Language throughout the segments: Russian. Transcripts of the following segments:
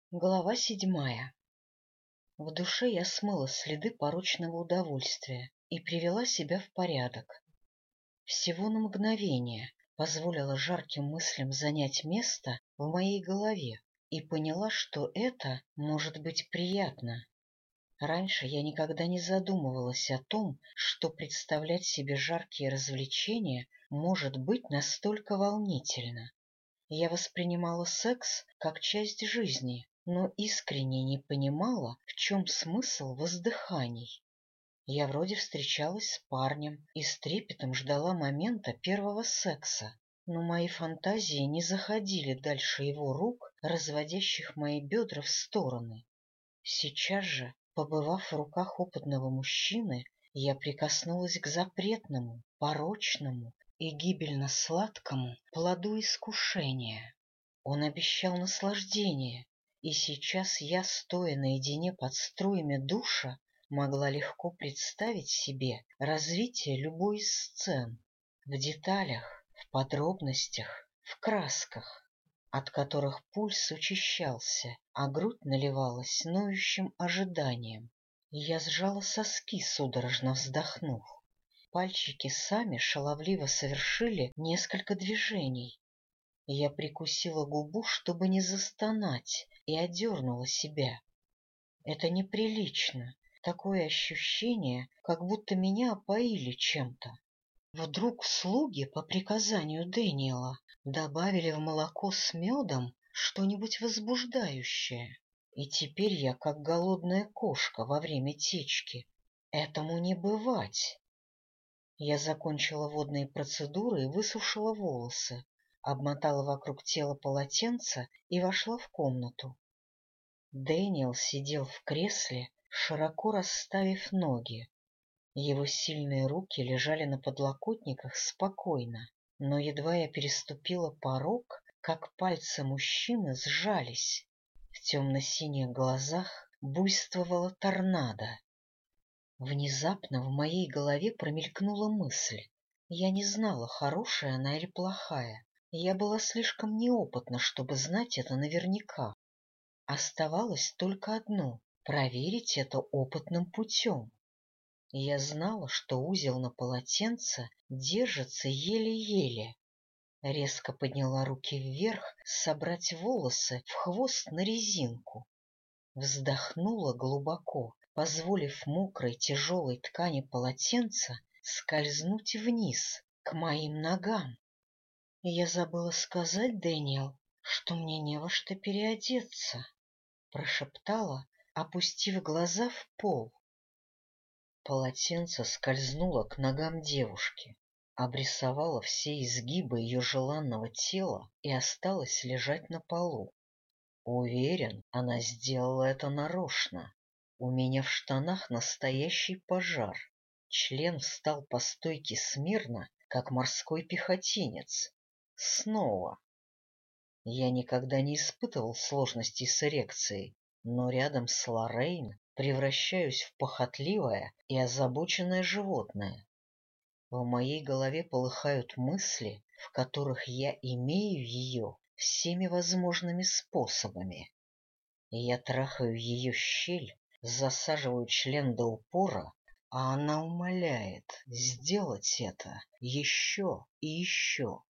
Глава 7. В душе я смыла следы порочного удовольствия и привела себя в порядок. Всего на мгновение позволила жарким мыслям занять место в моей голове и поняла, что это может быть приятно. Раньше я никогда не задумывалась о том, что представлять себе жаркие развлечения может быть настолько волнительно. Я воспринимала секс как часть жизни, но искренне не понимала, в чем смысл воздыханий. Я вроде встречалась с парнем и с трепетом ждала момента первого секса, но мои фантазии не заходили дальше его рук, разводящих мои бедра в стороны. Сейчас же, побывав в руках опытного мужчины, я прикоснулась к запретному, порочному и гибельно-сладкому плоду искушения. Он обещал наслаждение, и сейчас я, стоя наедине под струями душа, могла легко представить себе развитие любой из сцен, в деталях, в подробностях, в красках, от которых пульс учащался, а грудь наливалась ноющим ожиданием. Я сжала соски, судорожно вздохнув. Пальчики сами шаловливо совершили несколько движений. Я прикусила губу, чтобы не застонать, и одернула себя. Это неприлично, такое ощущение, как будто меня опоили чем-то. Вдруг слуги по приказанию Дэниела добавили в молоко с медом что-нибудь возбуждающее, и теперь я как голодная кошка во время течки. Этому не бывать. Я закончила водные процедуры и высушила волосы, обмотала вокруг тела полотенце и вошла в комнату. Дэниел сидел в кресле, широко расставив ноги. Его сильные руки лежали на подлокотниках спокойно, но едва я переступила порог, как пальцы мужчины сжались. В темно-синих глазах буйствовала торнадо. Внезапно в моей голове промелькнула мысль. Я не знала, хорошая она или плохая. Я была слишком неопытна, чтобы знать это наверняка. Оставалось только одно — проверить это опытным путем. Я знала, что узел на полотенце держится еле-еле. Резко подняла руки вверх, собрать волосы в хвост на резинку. Вздохнула глубоко, позволив мокрой тяжелой ткани полотенца скользнуть вниз, к моим ногам. Я забыла сказать, Дэниел, что мне не во что переодеться, прошептала, опустив глаза в пол. Полотенце скользнуло к ногам девушки, обрисовало все изгибы ее желанного тела и осталось лежать на полу. Уверен, она сделала это нарочно. У меня в штанах настоящий пожар. Член встал по стойке смирно, как морской пехотинец. Снова. Я никогда не испытывал сложностей с эрекцией, но рядом с Лоррейн превращаюсь в похотливое и озабоченное животное. В моей голове полыхают мысли, в которых я имею ее всеми возможными способами. Я трахаю ее щель, засаживаю член до упора, а она умоляет сделать это еще и еще.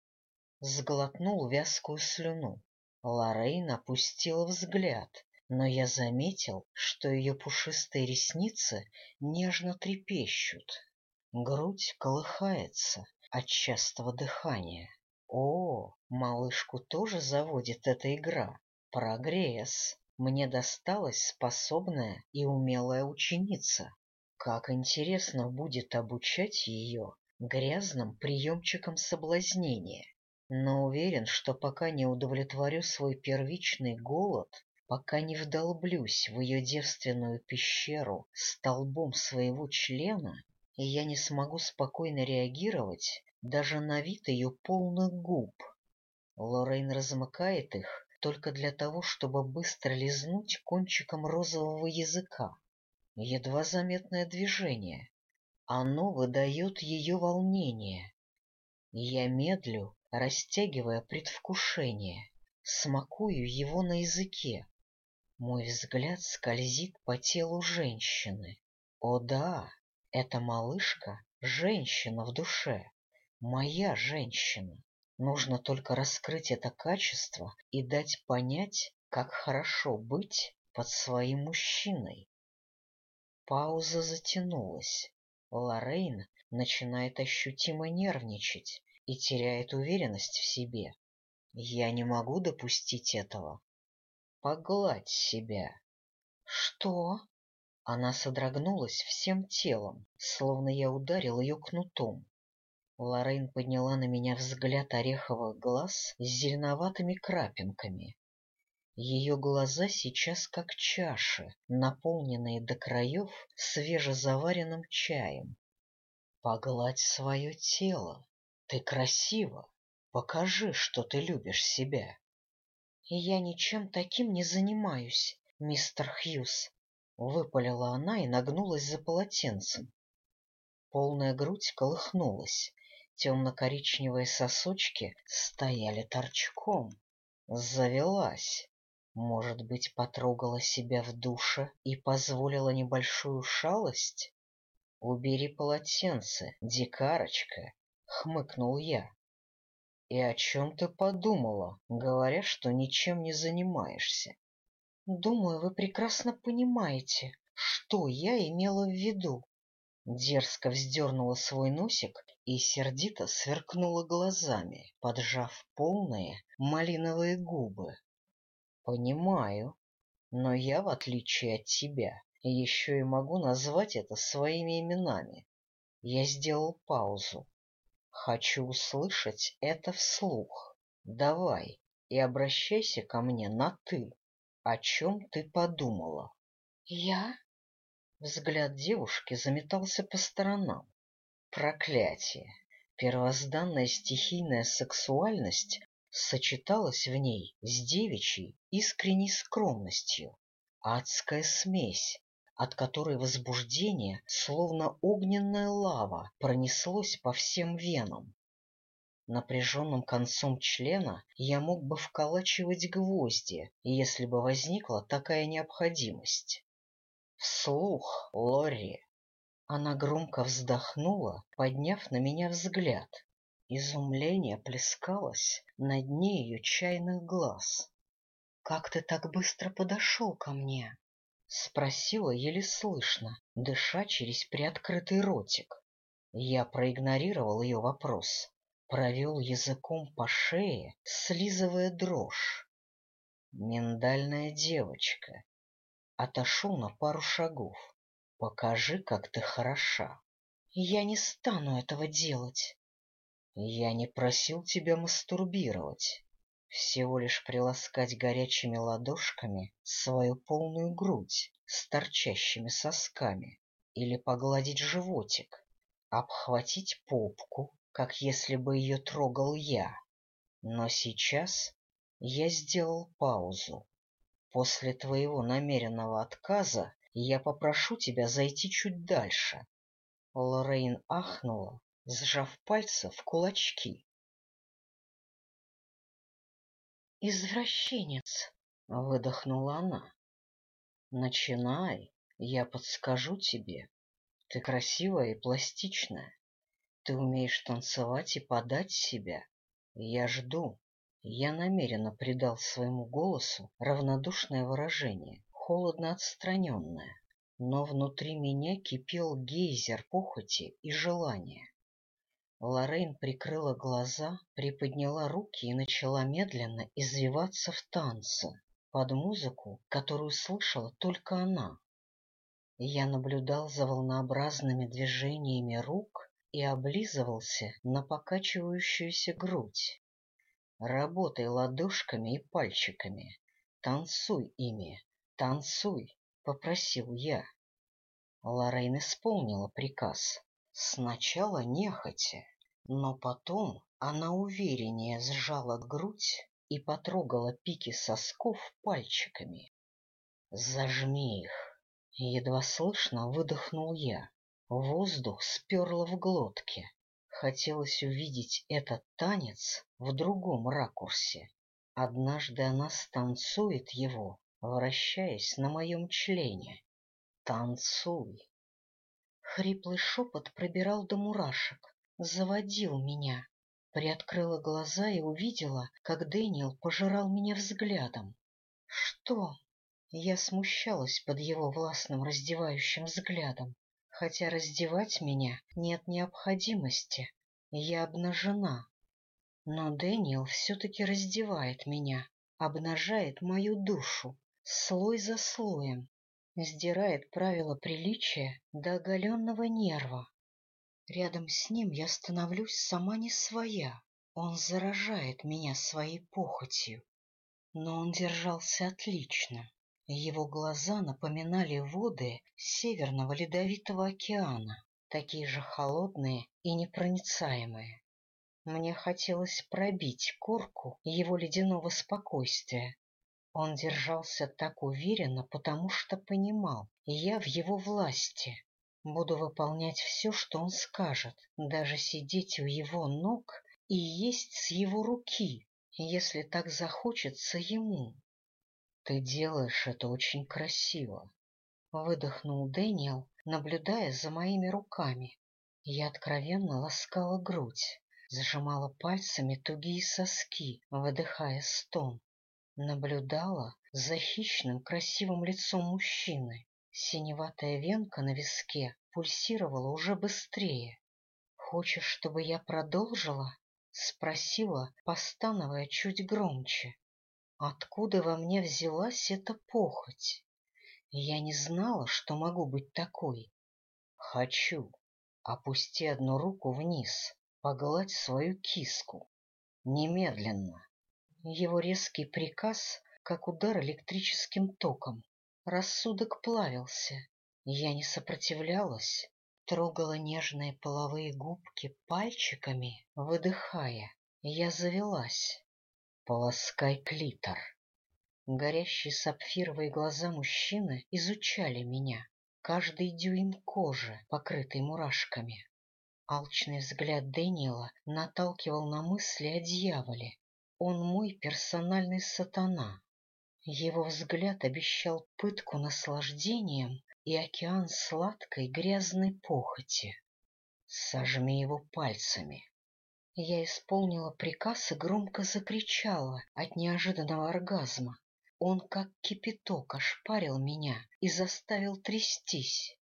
Сглотнул вязкую слюну. Лоррейн опустила взгляд, но я заметил, что ее пушистые ресницы нежно трепещут. Грудь колыхается от частого дыхания. О, малышку тоже заводит эта игра. Прогресс. Мне досталась способная и умелая ученица. Как интересно будет обучать ее грязным приемчикам соблазнения. Но уверен, что пока не удовлетворю свой первичный голод, пока не вдолблюсь в ее девственную пещеру столбом своего члена, и я не смогу спокойно реагировать даже на вид ее полных губ. Лоррейн размыкает их только для того, чтобы быстро лизнуть кончиком розового языка. Едва заметное движение. Оно выдает ее волнение. Я медлю, растягивая предвкушение, смакую его на языке, Мой взгляд скользит по телу женщины. О да, эта малышка — женщина в душе, моя женщина. Нужно только раскрыть это качество и дать понять, как хорошо быть под своим мужчиной. Пауза затянулась. Лоррейн начинает ощутимо нервничать и теряет уверенность в себе. Я не могу допустить этого. Погладь себя. Что? Она содрогнулась всем телом, словно я ударил ее кнутом. Лоррейн подняла на меня взгляд ореховых глаз с зеленоватыми крапинками. Ее глаза сейчас как чаши, наполненные до краев свежезаваренным чаем. Погладь свое тело. Ты красива. Покажи, что ты любишь себя. Я ничем таким не занимаюсь, мистер Хьюз. Выпалила она и нагнулась за полотенцем. Полная грудь колыхнулась. Темно-коричневые сосочки стояли торчком. Завелась. Может быть, потрогала себя в душе и позволила небольшую шалость? — Убери полотенце, дикарочка, — хмыкнул я. — И о чем ты подумала, говоря, что ничем не занимаешься? — Думаю, вы прекрасно понимаете, что я имела в виду. Дерзко вздернула свой носик и сердито сверкнула глазами, поджав полные малиновые губы. — Понимаю, но я, в отличие от тебя, еще и могу назвать это своими именами. Я сделал паузу. Хочу услышать это вслух. Давай и обращайся ко мне на «ты». О чем ты подумала? Я? Взгляд девушки заметался по сторонам. Проклятие! Первозданная стихийная сексуальность сочеталась в ней с девичьей искренней скромностью. Адская смесь, от которой возбуждение, словно огненная лава, пронеслось по всем венам. Напряженным концом члена я мог бы вколачивать гвозди, если бы возникла такая необходимость. Вслух, Лорри. Она громко вздохнула, подняв на меня взгляд. Изумление плескалось на дне ее чайных глаз. — Как ты так быстро подошел ко мне? — спросила еле слышно, дыша через приоткрытый ротик. Я проигнорировал ее вопрос, провел языком по шее, слизывая дрожь. Миндальная девочка. Отошел на пару шагов. Покажи, как ты хороша. Я не стану этого делать. Я не просил тебя мастурбировать. Всего лишь приласкать горячими ладошками свою полную грудь с торчащими сосками или погладить животик, обхватить попку, как если бы ее трогал я. Но сейчас я сделал паузу. После твоего намеренного отказа я попрошу тебя зайти чуть дальше. Лоррейн ахнула, сжав пальцы в кулачки. «Извращенец!» — выдохнула она. «Начинай, я подскажу тебе. Ты красивая и пластичная. Ты умеешь танцевать и подать себя. Я жду». Я намеренно придал своему голосу равнодушное выражение, холодно отстраненное, но внутри меня кипел гейзер похоти и желания. Лоррейн прикрыла глаза, приподняла руки и начала медленно извиваться в танце, под музыку, которую слышала только она. Я наблюдал за волнообразными движениями рук и облизывался на покачивающуюся грудь. Работай ладошками и пальчиками, танцуй ими, танцуй, — попросил я. Лоррейн исполнила приказ. Сначала нехотя, но потом она увереннее сжала грудь и потрогала пики сосков пальчиками. «Зажми их!» — едва слышно выдохнул я. Воздух сперло в глотке. Хотелось увидеть этот танец в другом ракурсе. Однажды она станцует его, вращаясь на моем члене. Танцуй. Хриплый шепот пробирал до мурашек, заводил меня. Приоткрыла глаза и увидела, как Дэниел пожирал меня взглядом. Что? Я смущалась под его властным раздевающим взглядом, хотя раздевать меня нет необходимости. Я обнажена. Но Дэниел все-таки раздевает меня, обнажает мою душу, слой за слоем, сдирает правила приличия до оголенного нерва. Рядом с ним я становлюсь сама не своя. Он заражает меня своей похотью. Но он держался отлично. Его глаза напоминали воды Северного Ледовитого океана, такие же холодные и непроницаемые. Мне хотелось пробить корку его ледяного спокойствия. Он держался так уверенно, потому что понимал, я в его власти. Буду выполнять все, что он скажет, даже сидеть у его ног и есть с его руки, если так захочется ему. — Ты делаешь это очень красиво, — выдохнул Дэниел, наблюдая за моими руками. Я откровенно ласкала грудь, сжимала пальцами тугие соски, выдыхая стон. Наблюдала за хищным красивым лицом мужчины. Синеватая венка на виске пульсировала уже быстрее. — Хочешь, чтобы я продолжила? — спросила, постановая чуть громче. Откуда во мне взялась эта похоть? Я не знала, что могу быть такой. — Хочу. Опусти одну руку вниз, погладь свою киску. Немедленно. Его резкий приказ, как удар электрическим током. Рассудок плавился. Я не сопротивлялась, трогала нежные половые губки пальчиками, выдыхая. Я завелась. Полоскай клитор. Горящие сапфировые глаза мужчины изучали меня, каждый дюйм кожи, покрытый мурашками. Алчный взгляд Дэниела наталкивал на мысли о дьяволе. Он мой персональный сатана. Его взгляд обещал пытку наслаждением и океан сладкой грязной похоти. Сожми его пальцами. Я исполнила приказ и громко закричала от неожиданного оргазма. Он, как кипяток, ошпарил меня и заставил трястись.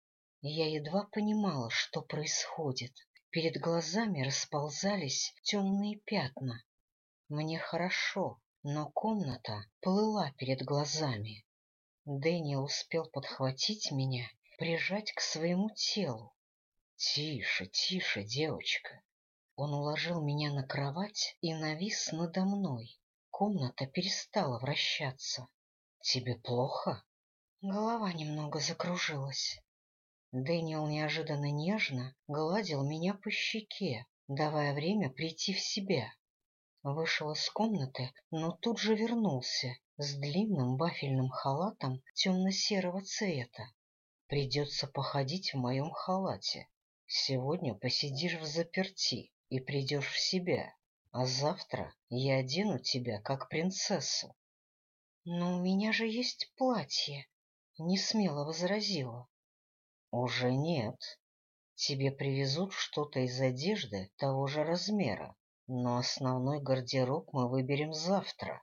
Я едва понимала, что происходит. Перед глазами расползались темные пятна. Мне хорошо, но комната плыла перед глазами. Дэниел успел подхватить меня, прижать к своему телу. — Тише, тише, девочка. Он уложил меня на кровать и навис надо мной. Комната перестала вращаться. — Тебе плохо? Голова немного закружилась. Дэниел неожиданно нежно гладил меня по щеке, давая время прийти в себя. Вышел из комнаты, но тут же вернулся с длинным вафельным халатом темно-серого цвета. Придется походить в моем халате. Сегодня посидишь взаперти и придешь в себя, а завтра я одену тебя как принцессу. — Но у меня же есть платье, — несмело возразила. — Уже нет. Тебе привезут что-то из одежды того же размера, но основной гардероб мы выберем завтра.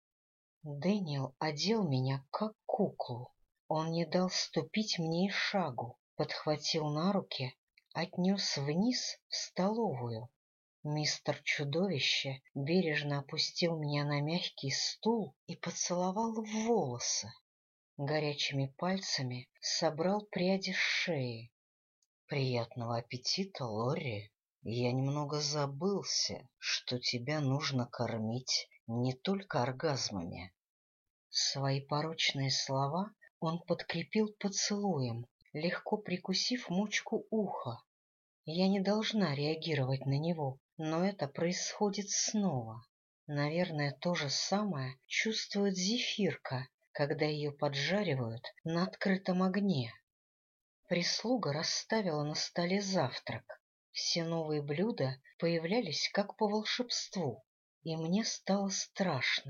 Дэниел одел меня как куклу. Он не дал ступить мне и шагу, подхватил на руки, отнес вниз в столовую. Мистер Чудовище бережно опустил меня на мягкий стул и поцеловал в волосы. Горячими пальцами собрал пряди с шеи. — Приятного аппетита, Лорри. Я немного забылся, что тебя нужно кормить не только оргазмами. Свои порочные слова он подкрепил поцелуем, легко прикусив мочку уха. Я не должна реагировать на него, но это происходит снова. Наверное, то же самое чувствует зефирка, когда ее поджаривают на открытом огне. Прислуга расставила на столе завтрак. Все новые блюда появлялись как по волшебству, и мне стало страшно.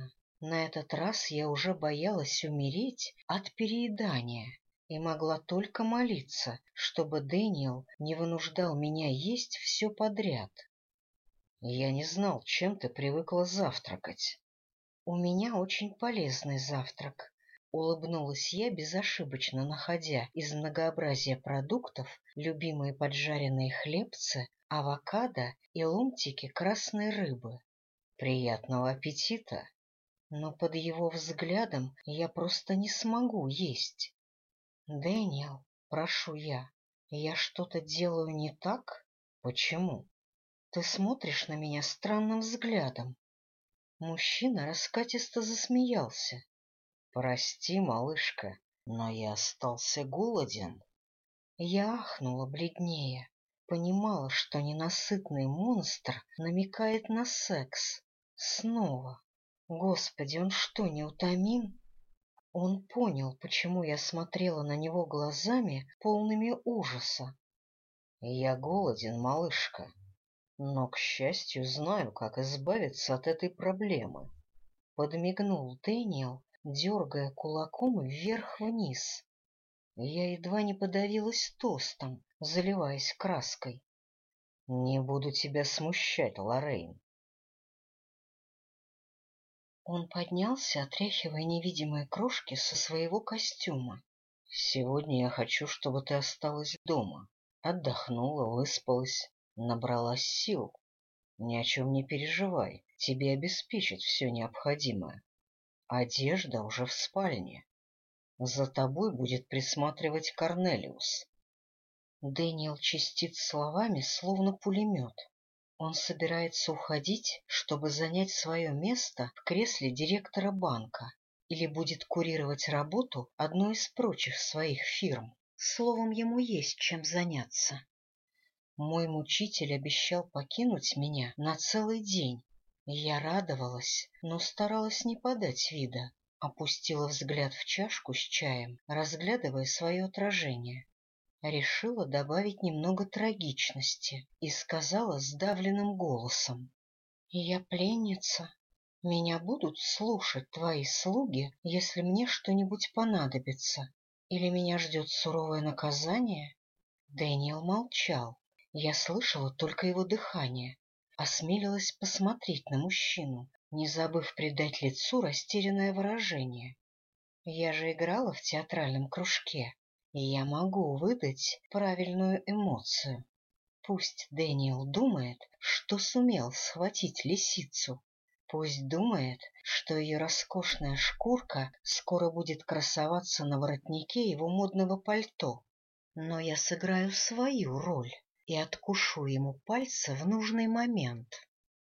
На этот раз я уже боялась умереть от переедания и могла только молиться, чтобы Дэниел не вынуждал меня есть все подряд. Я не знал, чем ты привыкла завтракать. У меня очень полезный завтрак. Улыбнулась я, безошибочно находя из многообразия продуктов любимые поджаренные хлебцы, авокадо и ломтики красной рыбы. Приятного аппетита! Но под его взглядом я просто не смогу есть. Дэниел, прошу я что-то делаю не так? Почему? Ты смотришь на меня странным взглядом. Мужчина раскатисто засмеялся. Прости, малышка, но я остался голоден. Я ахнула бледнее, понимала, что ненасытный монстр намекает на секс. Снова. Господи, он что, неутомим? Он понял, почему я смотрела на него глазами, полными ужаса. Я голоден, малышка, но, к счастью, знаю, как избавиться от этой проблемы. Подмигнул Дэниел, дергая кулаком вверх-вниз. Я едва не подавилась тостом, заливаясь краской. Не буду тебя смущать, Лоррейн. Он поднялся, отряхивая невидимые крошки со своего костюма. Сегодня я хочу, чтобы ты осталась дома. Отдохнула, выспалась, набралась сил. Ни о чем не переживай, тебе обеспечат все необходимое. Одежда уже в спальне. За тобой будет присматривать Корнелиус. Дэниел чистит словами, словно пулемет. Он собирается уходить, чтобы занять свое место в кресле директора банка, или будет курировать работу одной из прочих своих фирм. Словом, ему есть чем заняться. Мой мучитель обещал покинуть меня на целый день. Я радовалась, но старалась не подать вида. Опустила взгляд в чашку с чаем, разглядывая свое отражение. Решила добавить немного трагичности и сказала сдавленным голосом. — Я пленница. Меня будут слушать твои слуги, если мне что-нибудь понадобится. Или меня ждет суровое наказание? Дэниел молчал. Я слышала только его дыхание. Осмелилась посмотреть на мужчину, не забыв придать лицу растерянное выражение. Я же играла в театральном кружке, и я могу выдать правильную эмоцию. Пусть Дэниел думает, что сумел схватить лисицу. Пусть думает, что ее роскошная шкурка скоро будет красоваться на воротнике его модного пальто. Но я сыграю свою роль и откушу ему пальцы в нужный момент.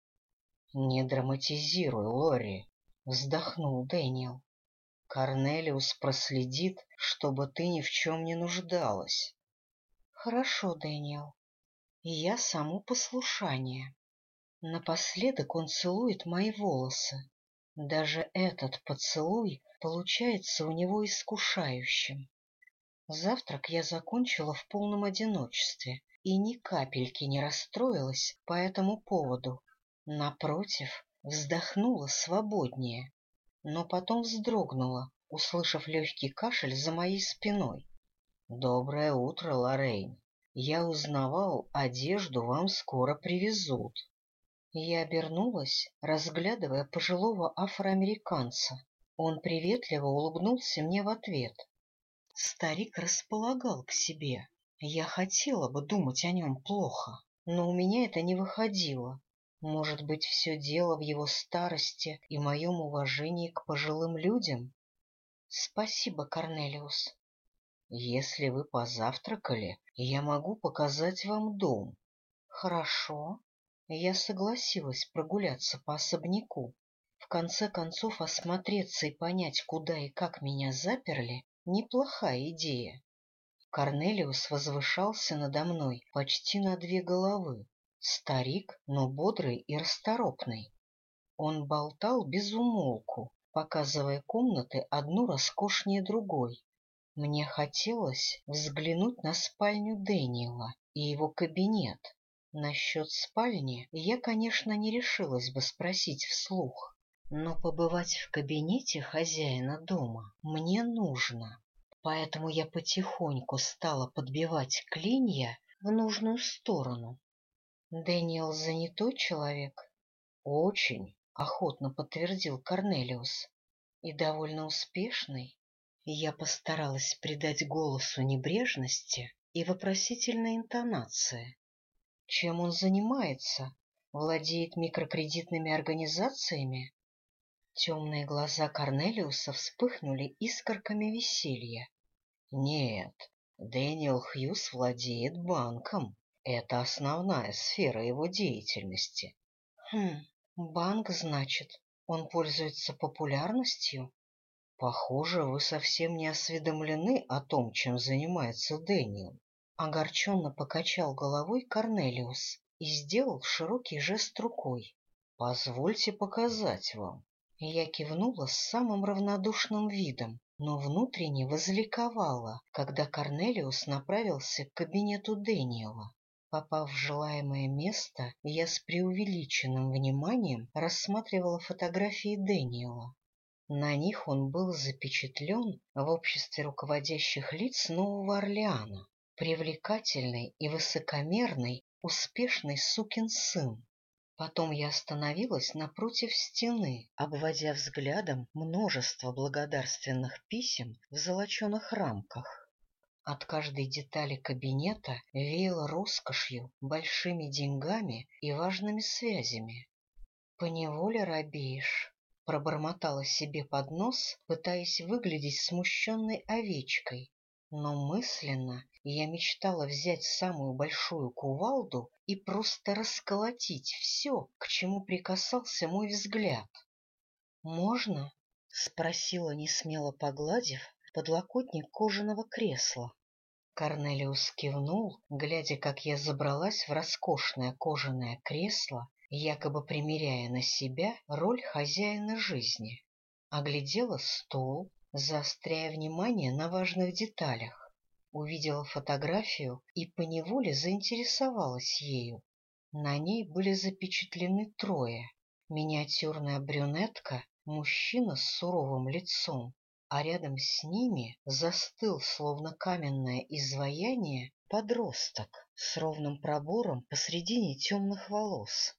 — Не драматизируй, Лори, — вздохнул Дэниел. Корнелиус проследит, чтобы ты ни в чем не нуждалась. — Хорошо, Дэниел. Я само послушание. Напоследок он целует мои волосы. Даже этот поцелуй получается у него искушающим. Завтрак я закончила в полном одиночестве и ни капельки не расстроилась по этому поводу. Напротив, вздохнула свободнее, но потом вздрогнула, услышав легкий кашель за моей спиной. — Доброе утро, Лоррейн. Я узнавал, одежду вам скоро привезут. Я обернулась, разглядывая пожилого афроамериканца. Он приветливо улыбнулся мне в ответ. Старик располагал к себе. Я хотела бы думать о нем плохо, но у меня это не выходило. Может быть, все дело в его старости и моем уважении к пожилым людям? Спасибо, Корнелиус. Если вы позавтракали, я могу показать вам дом. Хорошо. Я согласилась прогуляться по особняку. В конце концов, осмотреться и понять, куда и как меня заперли, неплохая идея. Корнелиус возвышался надо мной почти на 2 головы. Старик, но бодрый и расторопный. Он болтал без умолку, показывая комнаты одну роскошнее другой. Мне хотелось взглянуть на спальню Дэниела и его кабинет. Насчет спальни я, конечно, не решилась бы спросить вслух. но побывать в кабинете хозяина дома мне нужно, поэтому я потихоньку стала подбивать клинья в нужную сторону. Дэниел занятой человек? Очень, охотно подтвердил Корнелиус. И довольно успешный. Я постаралась придать голосу небрежности и вопросительной интонации. Чем он занимается? Владеет микрокредитными организациями? Темные глаза Корнелиуса вспыхнули искорками веселья. Нет, Дэниел Хьюз владеет банком. Это основная сфера его деятельности. Банк, значит, он пользуется популярностью? Похоже, вы совсем не осведомлены о том, чем занимается Дэниел. Огорченно покачал головой Корнелиус и сделал широкий жест рукой. Позвольте показать вам. Я кивнула с самым равнодушным видом, но внутренне возликовала, когда Корнелиус направился к кабинету Дэниела. Попав в желаемое место, я с преувеличенным вниманием рассматривала фотографии Дэниела. На них он был запечатлен в обществе руководящих лиц Нового Орлеана, привлекательный и высокомерный, успешный сукин сын. Потом я остановилась напротив стены, обводя взглядом множество благодарственных писем в золоченых рамках. От каждой детали кабинета веяло роскошью, большими деньгами и важными связями. Поневоле робеешь, пробормотала себе под нос, пытаясь выглядеть смущенной овечкой. Но мысленно я мечтала взять самую большую кувалду и просто расколотить все, к чему прикасался мой взгляд. «Можно?» — спросила, несмело погладив подлокотник кожаного кресла. Корнелиус кивнул, глядя, как я забралась в роскошное кожаное кресло, якобы примеряя на себя роль хозяина жизни. Оглядела стол, заостряя внимание на важных деталях. Увидела фотографию и поневоле заинтересовалась ею. На ней были запечатлены трое. Миниатюрная брюнетка, мужчина с суровым лицом, а рядом с ними застыл, словно каменное изваяние, подросток с ровным пробором посредине темных волос.